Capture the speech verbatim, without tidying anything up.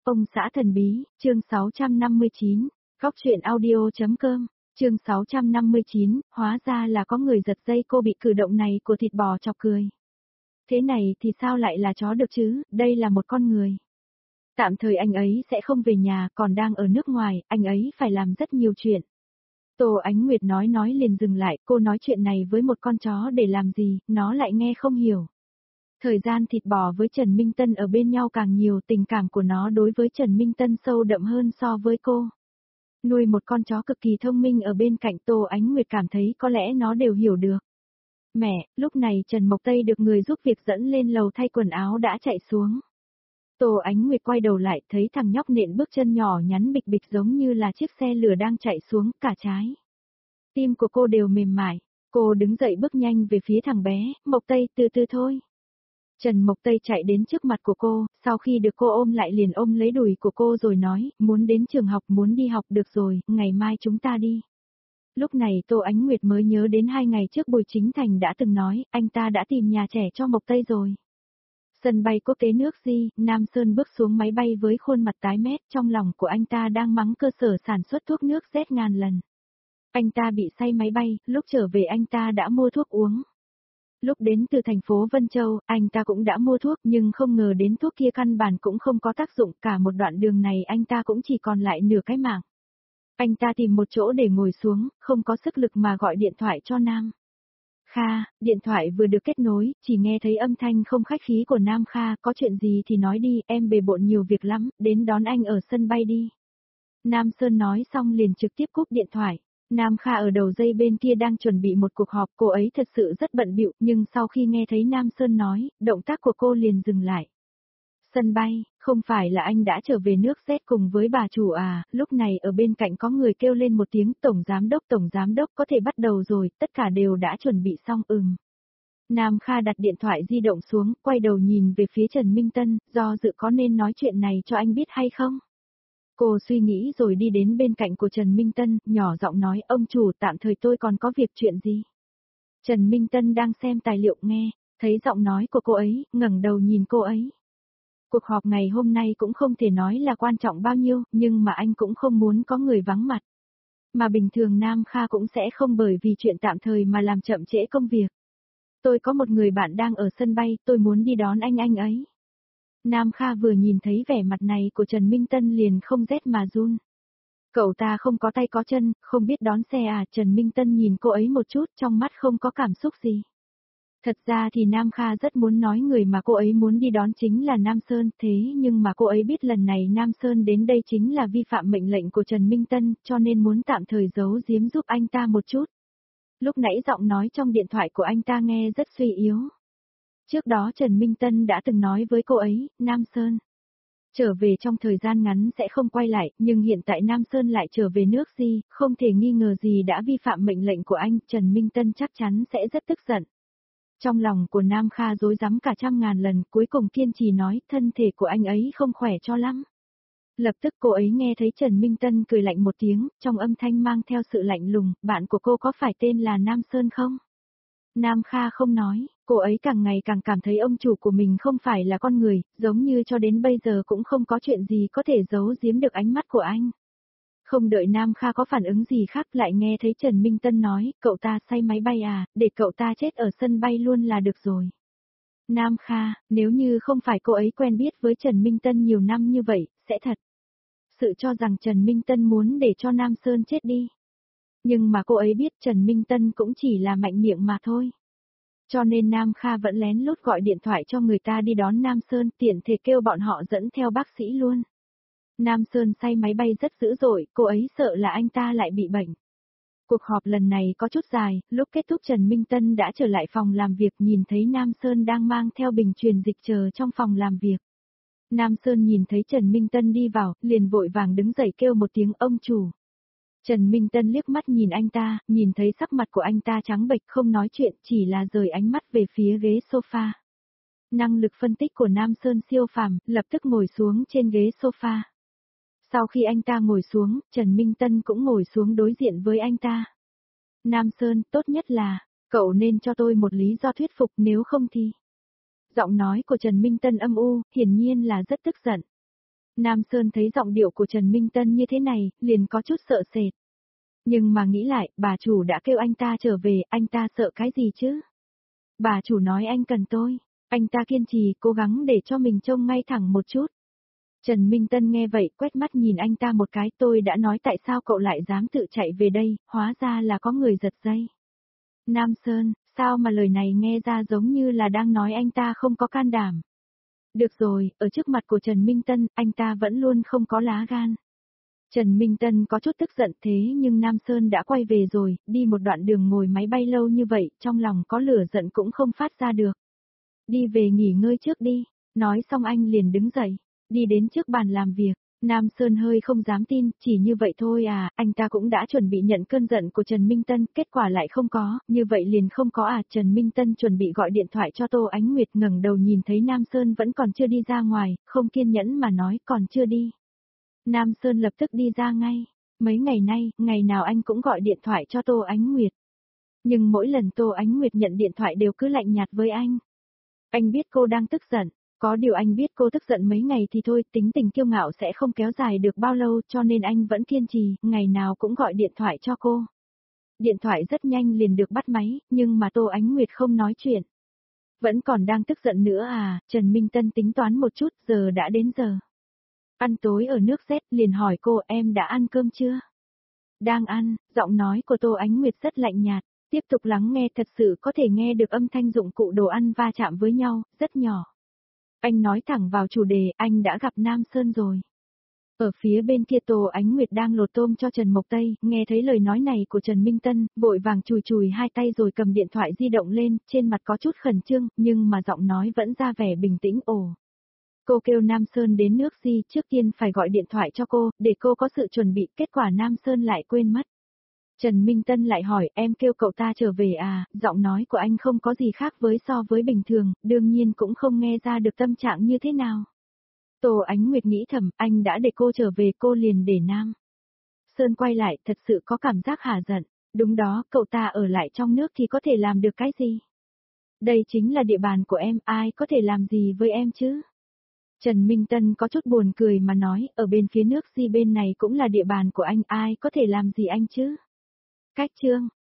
Ông xã thần bí, chương sáu trăm năm mươi chín, góc truyện audio.com, chương sáu trăm năm mươi chín, hóa ra là có người giật dây cô bị cử động này của thịt bò chọc cười. Thế này thì sao lại là chó được chứ, đây là một con người. Tạm thời anh ấy sẽ không về nhà, còn đang ở nước ngoài, anh ấy phải làm rất nhiều chuyện. Tô Ánh Nguyệt nói nói liền dừng lại, cô nói chuyện này với một con chó để làm gì, nó lại nghe không hiểu. Thời gian thịt bò với Trần Minh Tân ở bên nhau càng nhiều, tình cảm của nó đối với Trần Minh Tân sâu đậm hơn so với cô. Nuôi một con chó cực kỳ thông minh ở bên cạnh Tô Ánh Nguyệt cảm thấy có lẽ nó đều hiểu được. Mẹ, lúc này Trần Mộc Tây được người giúp việc dẫn lên lầu thay quần áo đã chạy xuống. Tô Ánh Nguyệt quay đầu lại thấy thằng nhóc nện bước chân nhỏ nhắn bịch bịch giống như là chiếc xe lửa đang chạy xuống cả trái. Tim của cô đều mềm mại, cô đứng dậy bước nhanh về phía thằng bé, Mộc Tây từ từ thôi. Trần Mộc Tây chạy đến trước mặt của cô, sau khi được cô ôm lại liền ôm lấy đùi của cô rồi nói, muốn đến trường học muốn đi học được rồi, ngày mai chúng ta đi. Lúc này Tô Ánh Nguyệt mới nhớ đến hai ngày trước Bùi Chính Thành đã từng nói, anh ta đã tìm nhà trẻ cho Mộc Tây rồi. Sân bay quốc tế nước Di, Nam Sơn bước xuống máy bay với khuôn mặt tái mét, trong lòng của anh ta đang mắng cơ sở sản xuất thuốc nước Z ngàn lần. Anh ta bị say máy bay, lúc trở về anh ta đã mua thuốc uống. Lúc đến từ thành phố Vân Châu, anh ta cũng đã mua thuốc nhưng không ngờ đến thuốc kia căn bản cũng không có tác dụng, cả một đoạn đường này anh ta cũng chỉ còn lại nửa cái mạng. Anh ta tìm một chỗ để ngồi xuống, không có sức lực mà gọi điện thoại cho Nam Kha, điện thoại vừa được kết nối, chỉ nghe thấy âm thanh không khách khí của Nam Kha, có chuyện gì thì nói đi, em bề bộn nhiều việc lắm, đến đón anh ở sân bay đi. Nam Sơn nói xong liền trực tiếp cúp điện thoại. Nam Kha ở đầu dây bên kia đang chuẩn bị một cuộc họp, cô ấy thật sự rất bận bịu, nhưng sau khi nghe thấy Nam Sơn nói, động tác của cô liền dừng lại. Sân bay, không phải là anh đã trở về nước Z cùng với bà chủ à, lúc này ở bên cạnh có người kêu lên một tiếng tổng giám đốc tổng giám đốc có thể bắt đầu rồi, tất cả đều đã chuẩn bị xong ừm. Nam Kha đặt điện thoại di động xuống, quay đầu nhìn về phía Trần Minh Tân, do dự có nên nói chuyện này cho anh biết hay không? Cô suy nghĩ rồi đi đến bên cạnh của Trần Minh Tân, nhỏ giọng nói, ông chủ tạm thời tôi còn có việc chuyện gì? Trần Minh Tân đang xem tài liệu nghe, thấy giọng nói của cô ấy, ngẩng đầu nhìn cô ấy. Cuộc họp ngày hôm nay cũng không thể nói là quan trọng bao nhiêu, nhưng mà anh cũng không muốn có người vắng mặt. Mà bình thường Nam Kha cũng sẽ không bởi vì chuyện tạm thời mà làm chậm trễ công việc. Tôi có một người bạn đang ở sân bay, tôi muốn đi đón anh anh ấy. Nam Kha vừa nhìn thấy vẻ mặt này của Trần Minh Tân liền không rét mà run. Cậu ta không có tay có chân, không biết đón xe à, Trần Minh Tân nhìn cô ấy một chút trong mắt không có cảm xúc gì. Thật ra thì Nam Kha rất muốn nói người mà cô ấy muốn đi đón chính là Nam Sơn, thế nhưng mà cô ấy biết lần này Nam Sơn đến đây chính là vi phạm mệnh lệnh của Trần Minh Tân, cho nên muốn tạm thời giấu giếm giúp anh ta một chút. Lúc nãy giọng nói trong điện thoại của anh ta nghe rất suy yếu. Trước đó Trần Minh Tân đã từng nói với cô ấy, Nam Sơn trở về trong thời gian ngắn sẽ không quay lại, nhưng hiện tại Nam Sơn lại trở về nước Di, không thể nghi ngờ gì đã vi phạm mệnh lệnh của anh, Trần Minh Tân chắc chắn sẽ rất tức giận. Trong lòng của Nam Kha rối rắm cả trăm ngàn lần, cuối cùng kiên trì nói, thân thể của anh ấy không khỏe cho lắm. Lập tức cô ấy nghe thấy Trần Minh Tân cười lạnh một tiếng, trong âm thanh mang theo sự lạnh lùng, bạn của cô có phải tên là Nam Sơn không? Nam Kha không nói, cô ấy càng ngày càng cảm thấy ông chủ của mình không phải là con người, giống như cho đến bây giờ cũng không có chuyện gì có thể giấu giếm được ánh mắt của anh. Không đợi Nam Kha có phản ứng gì khác lại nghe thấy Trần Minh Tân nói, cậu ta say máy bay à, để cậu ta chết ở sân bay luôn là được rồi. Nam Kha, nếu như không phải cô ấy quen biết với Trần Minh Tân nhiều năm như vậy, sẽ thật sự cho rằng Trần Minh Tân muốn để cho Nam Sơn chết đi. Nhưng mà cô ấy biết Trần Minh Tân cũng chỉ là mạnh miệng mà thôi. Cho nên Nam Kha vẫn lén lút gọi điện thoại cho người ta đi đón Nam Sơn, tiện thể kêu bọn họ dẫn theo bác sĩ luôn. Nam Sơn say máy bay rất dữ dội, cô ấy sợ là anh ta lại bị bệnh. Cuộc họp lần này có chút dài, lúc kết thúc Trần Minh Tân đã trở lại phòng làm việc nhìn thấy Nam Sơn đang mang theo bình truyền dịch chờ trong phòng làm việc. Nam Sơn nhìn thấy Trần Minh Tân đi vào, liền vội vàng đứng dậy kêu một tiếng ông chủ. Trần Minh Tân liếc mắt nhìn anh ta, nhìn thấy sắc mặt của anh ta trắng bệch không nói chuyện, chỉ là rời ánh mắt về phía ghế sofa. Năng lực phân tích của Nam Sơn siêu phàm, lập tức ngồi xuống trên ghế sofa. Sau khi anh ta ngồi xuống, Trần Minh Tân cũng ngồi xuống đối diện với anh ta. Nam Sơn, tốt nhất là, cậu nên cho tôi một lý do thuyết phục nếu không thì... Giọng nói của Trần Minh Tân âm u, hiển nhiên là rất tức giận. Nam Sơn thấy giọng điệu của Trần Minh Tân như thế này, liền có chút sợ sệt. Nhưng mà nghĩ lại, bà chủ đã kêu anh ta trở về, anh ta sợ cái gì chứ? Bà chủ nói anh cần tôi. Anh ta kiên trì, cố gắng để cho mình trông ngay thẳng một chút. Trần Minh Tân nghe vậy, quét mắt nhìn anh ta một cái, tôi đã nói tại sao cậu lại dám tự chạy về đây, hóa ra là có người giật dây. Nam Sơn, sao mà lời này nghe ra giống như là đang nói anh ta không có can đảm. Được rồi, ở trước mặt của Trần Minh Tân, anh ta vẫn luôn không có lá gan. Trần Minh Tân có chút tức giận thế nhưng Nam Sơn đã quay về rồi, đi một đoạn đường ngồi máy bay lâu như vậy, trong lòng có lửa giận cũng không phát ra được. Đi về nghỉ ngơi trước đi, nói xong anh liền đứng dậy, đi đến trước bàn làm việc. Nam Sơn hơi không dám tin, chỉ như vậy thôi à, anh ta cũng đã chuẩn bị nhận cơn giận của Trần Minh Tân, kết quả lại không có, như vậy liền không có à, Trần Minh Tân chuẩn bị gọi điện thoại cho Tô Ánh Nguyệt, ngẩng đầu nhìn thấy Nam Sơn vẫn còn chưa đi ra ngoài, không kiên nhẫn mà nói còn chưa đi. Nam Sơn lập tức đi ra ngay, mấy ngày nay, ngày nào anh cũng gọi điện thoại cho Tô Ánh Nguyệt. Nhưng mỗi lần Tô Ánh Nguyệt nhận điện thoại đều cứ lạnh nhạt với anh. Anh biết cô đang tức giận. Có điều anh biết cô tức giận mấy ngày thì thôi, tính tình kiêu ngạo sẽ không kéo dài được bao lâu cho nên anh vẫn kiên trì, ngày nào cũng gọi điện thoại cho cô. Điện thoại rất nhanh liền được bắt máy, nhưng mà Tô Ánh Nguyệt không nói chuyện. Vẫn còn đang tức giận nữa à, Trần Minh Tân tính toán một chút, giờ đã đến giờ. Ăn tối ở nước Z, liền hỏi cô em đã ăn cơm chưa? Đang ăn, giọng nói của Tô Ánh Nguyệt rất lạnh nhạt, tiếp tục lắng nghe thật sự có thể nghe được âm thanh dụng cụ đồ ăn va chạm với nhau, rất nhỏ. Anh nói thẳng vào chủ đề, anh đã gặp Nam Sơn rồi. Ở phía bên kia Tô Ánh Nguyệt đang lột tôm cho Trần Mộc Tây, nghe thấy lời nói này của Trần Minh Tân, vội vàng chùi chùi hai tay rồi cầm điện thoại di động lên, trên mặt có chút khẩn trương, nhưng mà giọng nói vẫn ra vẻ bình tĩnh ồ. Cô kêu Nam Sơn đến nước Di, trước tiên phải gọi điện thoại cho cô, để cô có sự chuẩn bị, kết quả Nam Sơn lại quên mất. Trần Minh Tân lại hỏi, em kêu cậu ta trở về à, giọng nói của anh không có gì khác với so với bình thường, đương nhiên cũng không nghe ra được tâm trạng như thế nào. Tô Ánh Nguyệt nghĩ thầm, anh đã để cô trở về cô liền để Nam Sơn quay lại, thật sự có cảm giác hả giận, đúng đó, cậu ta ở lại trong nước thì có thể làm được cái gì? Đây chính là địa bàn của em, ai có thể làm gì với em chứ? Trần Minh Tân có chút buồn cười mà nói, ở bên phía nước Di bên này cũng là địa bàn của anh, ai có thể làm gì anh chứ? Cách chương